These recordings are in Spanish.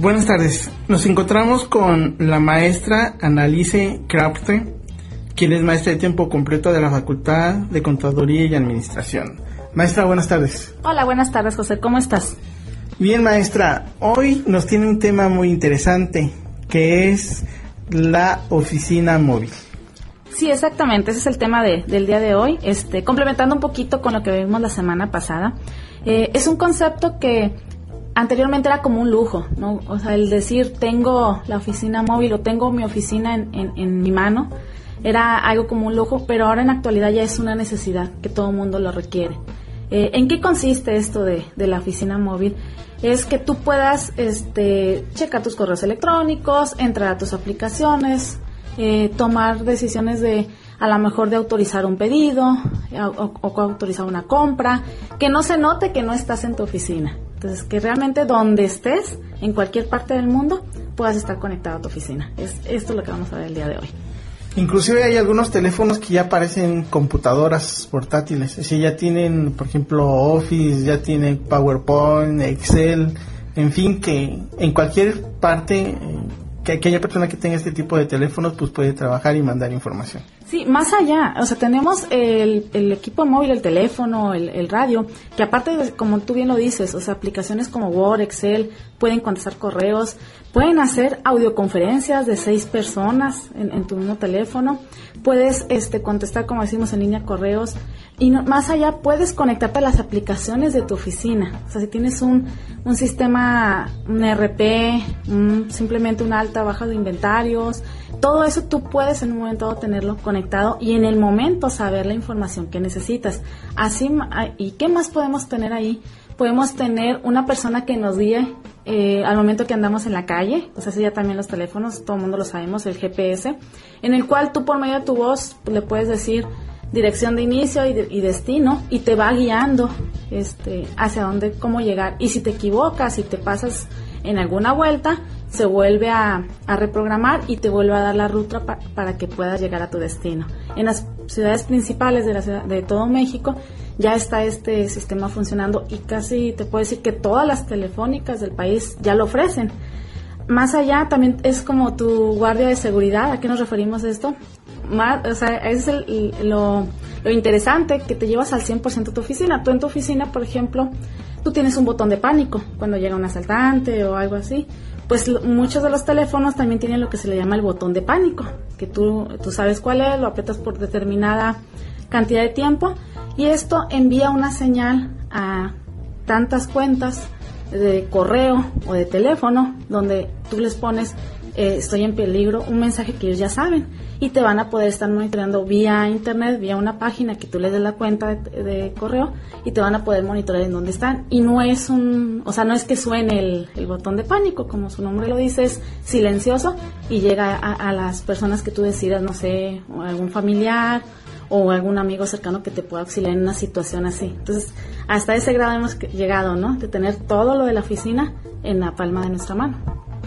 Buenas tardes. Nos encontramos con la maestra Annalise Krapke, quien es maestra de tiempo completo de la Facultad de Contaduría y Administración. Maestra, buenas tardes. Hola, buenas tardes, José. ¿Cómo estás? Bien, maestra. Hoy nos tiene un tema muy interesante, que es la oficina móvil. Sí, exactamente. Ese es el tema del día de hoy. Complementando un poquito con lo que vimos la semana pasada. Es un concepto que anteriormente era como un lujo, ¿no? O sea, el decir tengo la oficina móvil o tengo mi oficina en mi mano era algo como un lujo, pero ahora en la actualidad ya es una necesidad que todo el mundo lo requiere. ¿En qué consiste esto de la oficina móvil? Es que tú puedas checar tus correos electrónicos, entrar a tus aplicaciones, tomar decisiones a lo mejor de autorizar un pedido o autorizar una compra, que no se note que no estás en tu oficina. Entonces, que realmente donde estés, en cualquier parte del mundo, puedas estar conectado a tu oficina. Esto es lo que vamos a ver el día de hoy. Inclusive hay algunos teléfonos que ya parecen computadoras portátiles. Es decir, ya tienen, por ejemplo, Office, ya tienen PowerPoint, Excel, en fin, que en cualquier parte que aquella persona que tenga este tipo de teléfonos pues puede trabajar y mandar información. Sí, más allá, o sea, tenemos el equipo móvil, el teléfono, el radio, que aparte de, como tú bien lo dices, o sea, aplicaciones como Word, Excel, pueden contestar correos, pueden hacer audioconferencias de 6 personas en tu mismo teléfono, puedes contestar, como decimos en línea, correos, y más allá puedes conectarte a las aplicaciones de tu oficina. O sea, si tienes un sistema, un ERP, simplemente una alta, baja de inventarios, todo eso tú puedes en un momento dado tenerlo conectado y en el momento saber la información que necesitas. Así, ¿y qué más podemos tener ahí? Podemos tener una persona que nos guíe al momento que andamos en la calle, o sea, eso ya también los teléfonos, todo el mundo lo sabemos, el GPS, en el cual tú por medio de tu voz le puedes decir dirección de inicio y destino y te va guiando hacia dónde, cómo llegar. Y si te equivocas, si te pasas en alguna vuelta, se vuelve a reprogramar y te vuelve a dar la ruta para que puedas llegar a tu destino. En las ciudades principales de todo México ya está este sistema funcionando y casi te puedo decir que todas las telefónicas del país ya lo ofrecen. Más allá también es como tu guardia de seguridad. ¿A qué nos referimos esto? O sea, es lo interesante, que te llevas al 100% tu oficina. Tú en tu oficina, por ejemplo, tú tienes un botón de pánico cuando llega un asaltante o algo así. Pues muchos de los teléfonos también tienen lo que se le llama el botón de pánico, que tú sabes cuál es, lo aprietas por determinada cantidad de tiempo y esto envía una señal a tantas cuentas de correo o de teléfono donde tú les pones estoy en peligro, un mensaje que ellos ya saben y te van a poder estar monitoreando vía internet, vía una página que tú les des la cuenta de correo y te van a poder monitorear en dónde están. Y no es no es que suene el botón de pánico, como su nombre lo dice, es silencioso y llega a las personas que tú decidas, no sé, o algún familiar o algún amigo cercano que te pueda auxiliar en una situación así. Entonces, hasta ese grado hemos llegado, ¿no? De tener todo lo de la oficina en la palma de nuestra mano.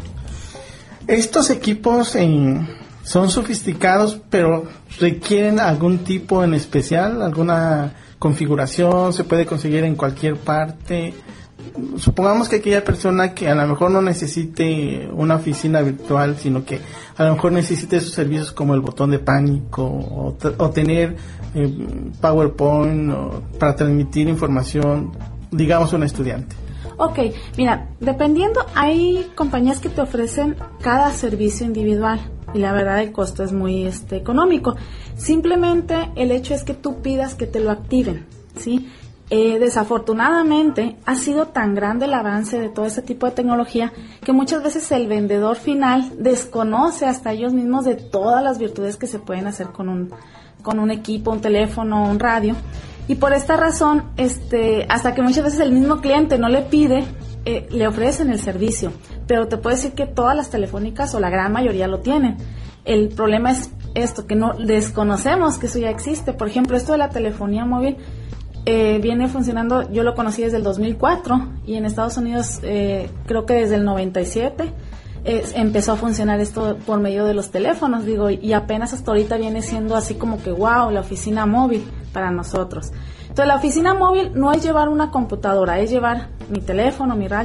Estos equipos son sofisticados, pero requieren algún tipo en especial, alguna configuración, se puede conseguir en cualquier parte. Supongamos que aquella persona que a lo mejor no necesite una oficina virtual, sino que a lo mejor necesite esos servicios como el botón de pánico o tener PowerPoint para transmitir información, digamos un estudiante. Ok, mira, dependiendo, hay compañías que te ofrecen cada servicio individual y la verdad el costo es muy económico. Simplemente el hecho es que tú pidas que te lo activen, ¿sí? Desafortunadamente ha sido tan grande el avance de todo ese tipo de tecnología que muchas veces el vendedor final desconoce hasta ellos mismos de todas las virtudes que se pueden hacer con un equipo, un teléfono, un radio. Y por esta razón, hasta que muchas veces el mismo cliente no le pide, le ofrecen el servicio. Pero te puedo decir que todas las telefónicas o la gran mayoría lo tienen. El problema es esto, que no desconocemos que eso ya existe. Por ejemplo, esto de la telefonía móvil viene funcionando, yo lo conocí desde el 2004 y en Estados Unidos creo que desde el 97 empezó a funcionar esto por medio de los teléfonos, y apenas hasta ahorita viene siendo así como que wow, la oficina móvil para nosotros. Entonces la oficina móvil no es llevar una computadora, es llevar mi teléfono, mi radio,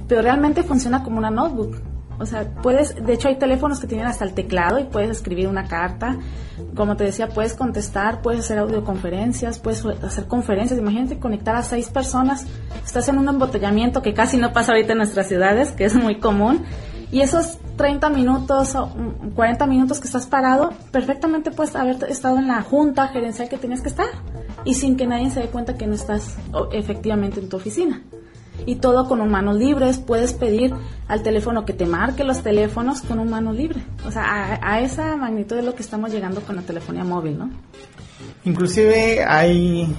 pero realmente funciona como una notebook. O sea, de hecho hay teléfonos que tienen hasta el teclado y puedes escribir una carta. Como te decía, puedes contestar, puedes hacer audioconferencias, puedes hacer conferencias. Imagínate conectar a 6 personas. Estás en un embotellamiento que casi no pasa ahorita en nuestras ciudades, que es muy común. Y esos 30 minutos o 40 minutos que estás parado, perfectamente puedes haber estado en la junta gerencial que tienes que estar. Y sin que nadie se dé cuenta que no estás efectivamente en tu oficina. Y todo con un manos libres. Puedes pedir al teléfono que te marque los teléfonos con un mano libre. O sea, a esa magnitud es lo que estamos llegando con la telefonía móvil, ¿no? Inclusive hay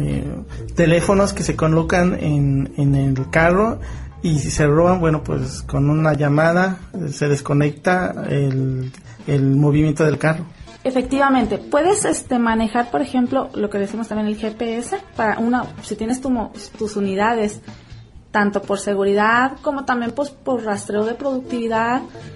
teléfonos que se colocan en el carro y si se roban, bueno, pues con una llamada se desconecta el movimiento del carro. Efectivamente, puedes manejar, por ejemplo, lo que decimos también el GPS, para si tienes tus unidades, tanto por seguridad como también pues por rastreo de productividad,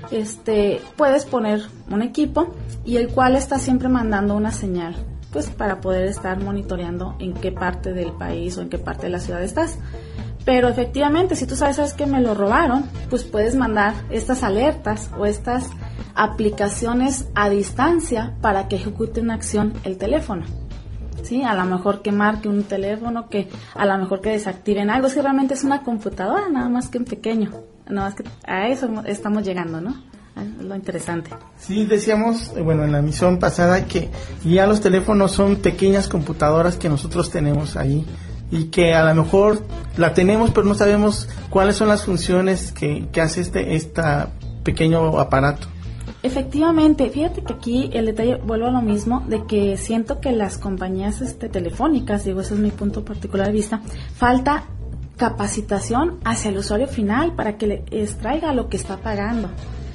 puedes poner un equipo y el cual está siempre mandando una señal, pues para poder estar monitoreando en qué parte del país o en qué parte de la ciudad estás. Pero efectivamente, si tú sabes que me lo robaron, pues puedes mandar estas alertas o estas aplicaciones a distancia para que ejecute una acción el teléfono. Sí, a lo mejor que marque un teléfono, que a lo mejor que desactiven algo. Es que realmente es una computadora, nada más que en pequeño. Nada más que a eso estamos llegando, ¿no? Es lo interesante. Sí, decíamos, bueno, en la emisión pasada que ya los teléfonos son pequeñas computadoras que nosotros tenemos ahí y que a lo mejor la tenemos, pero no sabemos cuáles son las funciones que hace este pequeño aparato. Efectivamente, fíjate que aquí el detalle, vuelvo a lo mismo, de que siento que las compañías telefónicas, digo, ese es mi punto particular de vista, falta capacitación hacia el usuario final para que le extraiga lo que está pagando.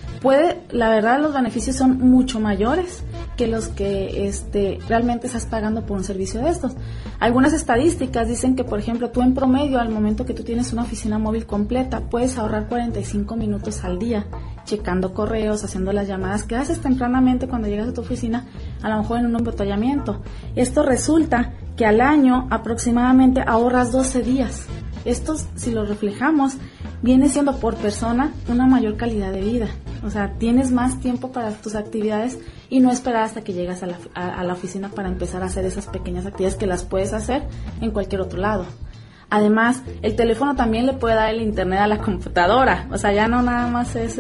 La verdad, los beneficios son mucho mayores que los que realmente estás pagando por un servicio de estos. Algunas estadísticas dicen que, por ejemplo, tú en promedio, al momento que tú tienes una oficina móvil completa, puedes ahorrar 45 minutos al día checando correos, haciendo las llamadas que haces tempranamente cuando llegas a tu oficina, a lo mejor en un embotellamiento. Esto resulta que al año aproximadamente ahorras 12 días. Esto, si lo reflejamos, viene siendo por persona una mayor calidad de vida. O sea, tienes más tiempo para tus actividades y no esperar hasta que llegas a la oficina para empezar a hacer esas pequeñas actividades que las puedes hacer en cualquier otro lado. Además, el teléfono también le puede dar el internet a la computadora. O sea, ya no nada más es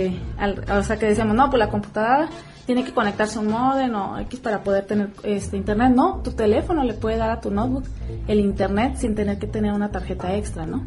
o sea, que decíamos, no, pues la computadora tiene que conectarse a un módem o X para poder tener internet. No, tu teléfono le puede dar a tu notebook el internet sin tener que tener una tarjeta extra, ¿no?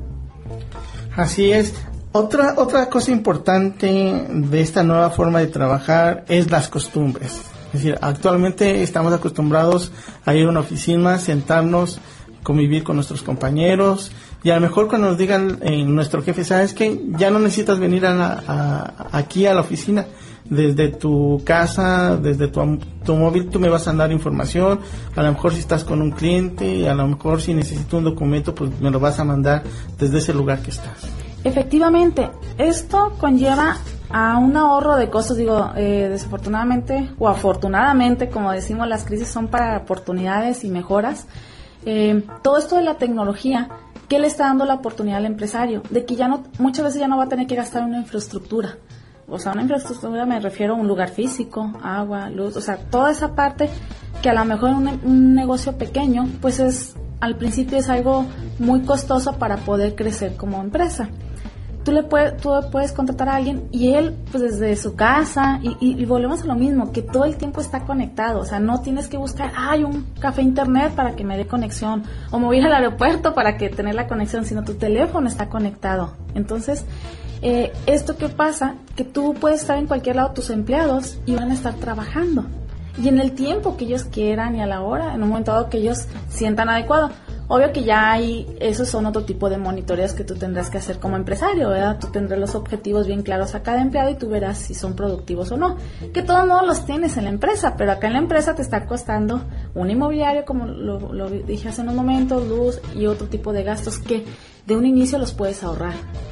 Así es. Otra cosa importante de esta nueva forma de trabajar es las costumbres. Es decir, actualmente estamos acostumbrados a ir a una oficina, sentarnos, convivir con nuestros compañeros y a lo mejor cuando nos digan nuestro jefe, ¿sabes qué? Ya no necesitas venir aquí a la oficina. Desde tu casa, desde tu móvil, tú me vas a dar información. A lo mejor si estás con un cliente, a lo mejor si necesito un documento, pues me lo vas a mandar desde ese lugar que estás. Efectivamente, esto conlleva a un ahorro de costos. Digo, desafortunadamente o afortunadamente, como decimos, las crisis son para oportunidades y mejoras. Todo esto de la tecnología, ¿qué le está dando la oportunidad al empresario? De que muchas veces ya no va a tener que gastar una infraestructura. O sea, una infraestructura me refiero a un lugar físico, agua, luz, o sea, toda esa parte que a lo mejor en un negocio pequeño, pues al principio es algo muy costoso para poder crecer como empresa. Tú puedes contratar a alguien y él, pues desde su casa, y volvemos a lo mismo, que todo el tiempo está conectado. O sea, no tienes que buscar, un café internet para que me dé conexión, o me voy al aeropuerto para que tener la conexión, sino tu teléfono está conectado. Entonces, ¿esto qué pasa? Que tú puedes estar en cualquier lado, tus empleados, y van a estar trabajando. Y en el tiempo que ellos quieran y a la hora, en un momento dado que ellos sientan adecuado. Obvio que ya esos son otro tipo de monitoreos que tú tendrás que hacer como empresario, ¿verdad? Tú tendrás los objetivos bien claros a cada empleado y tú verás si son productivos o no. Que de todos modos los tienes en la empresa, pero acá en la empresa te está costando un inmobiliario, como lo dije hace unos momentos, luz y otro tipo de gastos que de un inicio los puedes ahorrar.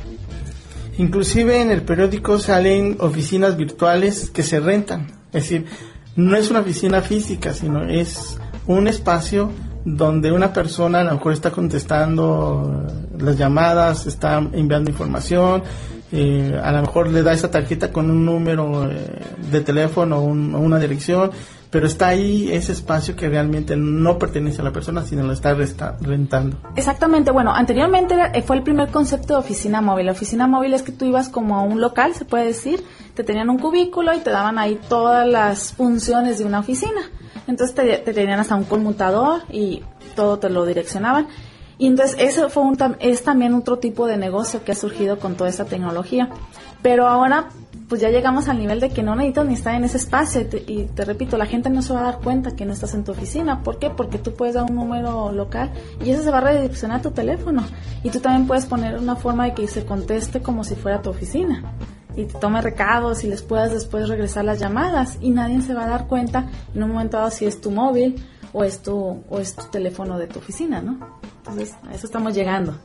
Inclusive en el periódico salen oficinas virtuales que se rentan. Es decir, no es una oficina física, sino es un espacio donde una persona a lo mejor está contestando las llamadas, está enviando información, a lo mejor le da esa tarjeta con un número de teléfono o una dirección, pero está ahí ese espacio que realmente no pertenece a la persona, sino lo está rentando. Exactamente. Bueno, anteriormente fue el primer concepto de oficina móvil. La oficina móvil es que tú ibas como a un local, se puede decir, te tenían un cubículo y te daban ahí todas las funciones de una oficina. Entonces te tenían hasta un conmutador y todo te lo direccionaban. Y entonces ese es también otro tipo de negocio que ha surgido con toda esta tecnología. Pero ahora pues ya llegamos al nivel de que no necesitas ni estar en ese espacio y te repito, la gente no se va a dar cuenta que no estás en tu oficina. ¿Por qué? Porque tú puedes dar un número local y eso se va a redireccionar a tu teléfono y tú también puedes poner una forma de que se conteste como si fuera tu oficina y te tome recados y les puedas después regresar las llamadas y nadie se va a dar cuenta en un momento dado si es tu móvil o es tu teléfono de tu oficina, ¿no? Entonces a eso estamos llegando.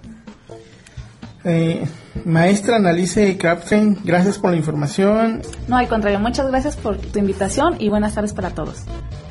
Maestra Annalise Krapfen, gracias por la información. No, al contrario, muchas gracias por tu invitación y buenas tardes para todos.